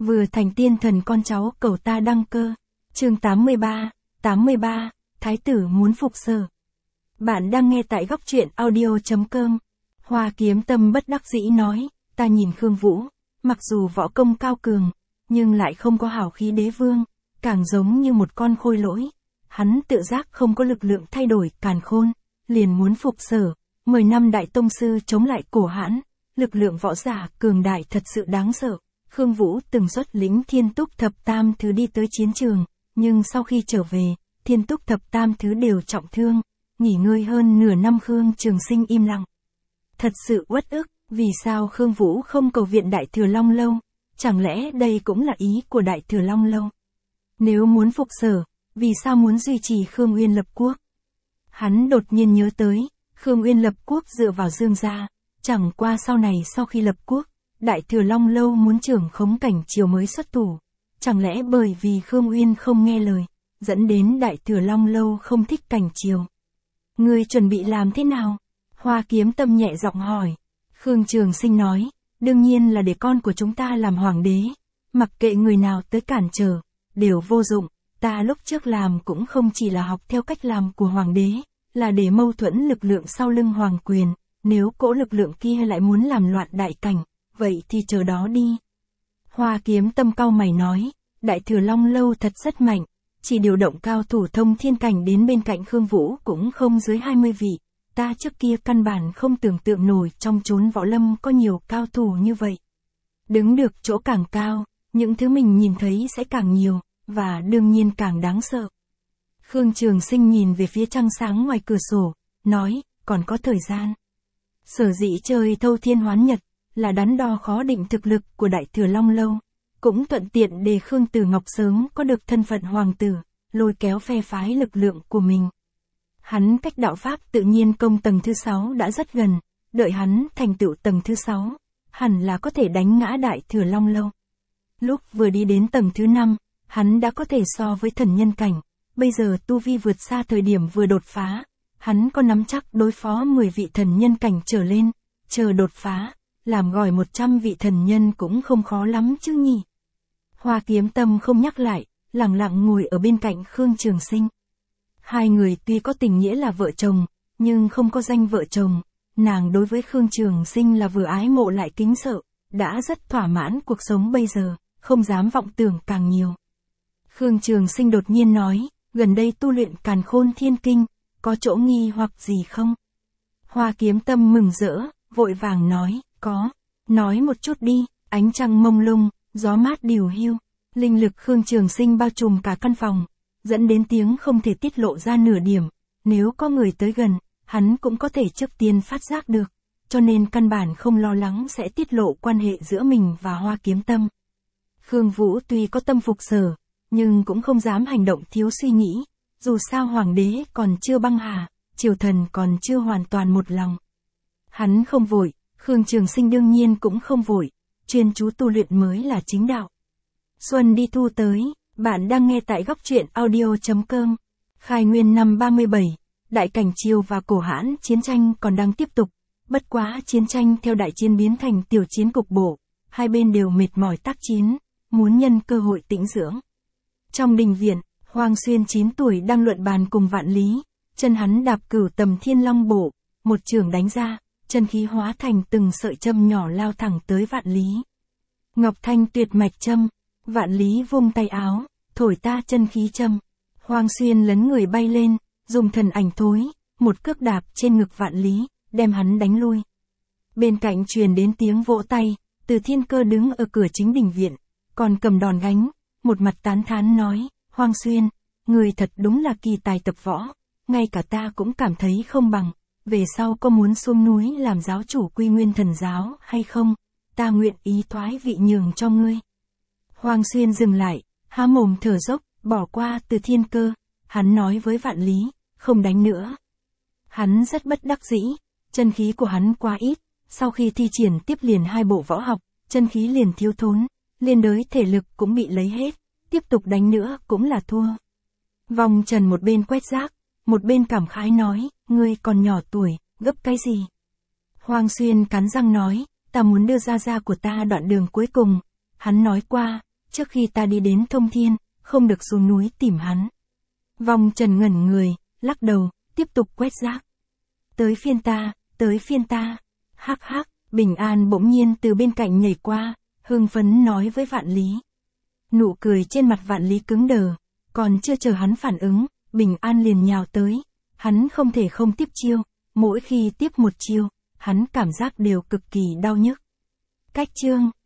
vừa thành tiên thần con cháu cầu ta đăng cơ. Chương 83, Thái tử muốn phục Sở. Bạn đang nghe tại góc truyện audio.com. Hoa Kiếm Tâm bất đắc dĩ nói, ta nhìn Khương Vũ, mặc dù võ công cao cường, nhưng lại không có hào khí đế vương, càng giống như một con khôi lỗi. Hắn tự giác không có lực lượng thay đổi càn khôn, liền muốn phục Sở. 10 năm đại tông sư chống lại Cổ Hãn, lực lượng võ giả cường đại thật sự đáng sợ. Khương Vũ từng xuất lĩnh Thiên Túc Thập Tam Thứ đi tới chiến trường, nhưng sau khi trở về, Thiên Túc Thập Tam Thứ đều trọng thương, nghỉ ngơi hơn nửa năm. Khương Trường Sinh im lặng. Thật sự uất ức, vì sao Khương Vũ không cầu viện Đại Thừa Long Lâu? Chẳng lẽ đây cũng là ý của Đại Thừa Long Lâu? Nếu muốn phục Sở, vì sao muốn duy trì Khương Uyên lập quốc? Hắn đột nhiên nhớ tới, Khương Uyên lập quốc dựa vào Dương gia, chẳng qua sau này sau khi lập quốc, Đại Thừa Long Lâu muốn trưởng khống cảnh triều mới xuất thủ. Chẳng lẽ bởi vì Khương Uyên không nghe lời, dẫn đến Đại Thừa Long Lâu không thích cảnh triều? Ngươi chuẩn bị làm thế nào? Hoa Kiếm Tâm nhẹ giọng hỏi. Khương Trường Sinh nói, đương nhiên là để con của chúng ta làm hoàng đế, mặc kệ người nào tới cản trở, đều vô dụng. Ta lúc trước làm cũng không chỉ là học theo cách làm của hoàng đế, là để mâu thuẫn lực lượng sau lưng hoàng quyền. Nếu cỗ lực lượng kia lại muốn làm loạn đại cảnh, vậy thì chờ đó đi. Hoa Kiếm Tâm cau mày nói, Đại Thừa Long Lâu thật rất mạnh, chỉ điều động cao thủ thông thiên cảnh đến bên cạnh Khương Vũ cũng không dưới 20 vị. Ta trước kia căn bản không tưởng tượng nổi trong chốn võ lâm có nhiều cao thủ như vậy. Đứng được chỗ càng cao, những thứ mình nhìn thấy sẽ càng nhiều, và đương nhiên càng đáng sợ. Khương Trường Sinh nhìn về phía trăng sáng ngoài cửa sổ, nói, còn có thời gian. Sở dĩ trời thâu thiên hoán nhật, là đắn đo khó định thực lực của Đại Thừa Long Lâu, cũng thuận tiện để Khương Tử Ngọc sớm có được thân phận hoàng tử, lôi kéo phe phái lực lượng của mình. Hắn cách đạo pháp tự nhiên công tầng thứ 6 đã rất gần, đợi hắn thành tựu tầng thứ 6, hẳn là có thể đánh ngã Đại Thừa Long Lâu. Lúc vừa đi đến tầng thứ 5, hắn đã có thể so với thần nhân cảnh, bây giờ tu vi vượt xa thời điểm vừa đột phá, hắn có nắm chắc đối phó 10 vị thần nhân cảnh trở lên, chờ đột phá, làm gọi 100 vị thần nhân cũng không khó lắm chứ nhỉ. Hoa Kiếm Tâm không nhắc lại, lặng lặng ngồi ở bên cạnh Khương Trường Sinh. Hai người tuy có tình nghĩa là vợ chồng, nhưng không có danh vợ chồng. Nàng đối với Khương Trường Sinh là vừa ái mộ lại kính sợ, đã rất thỏa mãn cuộc sống bây giờ, không dám vọng tưởng càng nhiều. Khương Trường Sinh đột nhiên nói, gần đây tu luyện Càn Khôn Thiên Kinh, có chỗ nghi hoặc gì không? Hoa Kiếm Tâm mừng rỡ, vội vàng nói, có, nói một chút đi. Ánh trăng mông lung, gió mát điều hiu, linh lực Khương Trường Sinh bao trùm cả căn phòng, dẫn đến tiếng không thể tiết lộ ra nửa điểm. Nếu có người tới gần, hắn cũng có thể trước tiên phát giác được, cho nên căn bản không lo lắng sẽ tiết lộ quan hệ giữa mình và Hoa Kiếm Tâm. Khương Vũ tuy có tâm phục Sở, nhưng cũng không dám hành động thiếu suy nghĩ, dù sao hoàng đế còn chưa băng hà, triều thần còn chưa hoàn toàn một lòng. Hắn không vội, Khương Trường Sinh đương nhiên cũng không vội, chuyên chú tu luyện mới là chính đạo. Xuân đi thu tới, bạn đang nghe tại góc truyện audio.com. Khai Nguyên năm 37, đại cảnh triều và Cổ Hãn chiến tranh còn đang tiếp tục, bất quá chiến tranh theo đại chiến biến thành tiểu chiến cục bộ, hai bên đều mệt mỏi tác chiến, muốn nhân cơ hội tĩnh dưỡng. Trong đình viện, Hoàng Xuyên 9 tuổi đang luận bàn cùng Vạn Lý, chân hắn đạp Cửu Tầm Thiên Long Bộ, một chưởng đánh ra, chân khí hóa thành từng sợi châm nhỏ lao thẳng tới Vạn Lý. Ngọc Thanh tuyệt mạch châm, Vạn Lý vung tay áo, thổi ta chân khí châm. Hoàng Xuyên lấn người bay lên, dùng thần ảnh thối, một cước đạp trên ngực Vạn Lý, đem hắn đánh lui. Bên cạnh truyền đến tiếng vỗ tay, Từ Thiên Cơ đứng ở cửa chính đình viện, còn cầm đòn gánh, một mặt tán thán nói, Hoàng Xuyên, người thật đúng là kỳ tài tập võ, ngay cả ta cũng cảm thấy không bằng, về sau có muốn xuống núi làm giáo chủ Quy Nguyên Thần Giáo hay không, ta nguyện ý thoái vị nhường cho ngươi. Hoàng Xuyên dừng lại, há mồm thở dốc, bỏ qua Từ Thiên Cơ, hắn nói với Vạn Lý, không đánh nữa. Hắn rất bất đắc dĩ, chân khí của hắn quá ít, sau khi thi triển tiếp liền 2 bộ võ học, chân khí liền thiếu thốn, liên đới thể lực cũng bị lấy hết, tiếp tục đánh nữa cũng là thua. Vòng Trần một bên quét rác, một bên cảm khái nói, ngươi còn nhỏ tuổi, gấp cái gì? Hoàng Xuyên cắn răng nói, ta muốn đưa Gia Gia của ta đoạn đường cuối cùng. Hắn nói qua, trước khi ta đi đến Thông Thiên, không được xuống núi tìm hắn. Vong Trần ngẩn người, lắc đầu, tiếp tục quét rác. Tới phiên ta. Hắc hắc, Bình An bỗng nhiên từ bên cạnh nhảy qua, hưng phấn nói với Vạn Lý. Nụ cười trên mặt Vạn Lý cứng đờ, còn chưa chờ hắn phản ứng, Bình An liền nhào tới. Hắn không thể không tiếp chiêu, mỗi khi tiếp một chiêu, hắn cảm giác đều cực kỳ đau nhức. Cách chương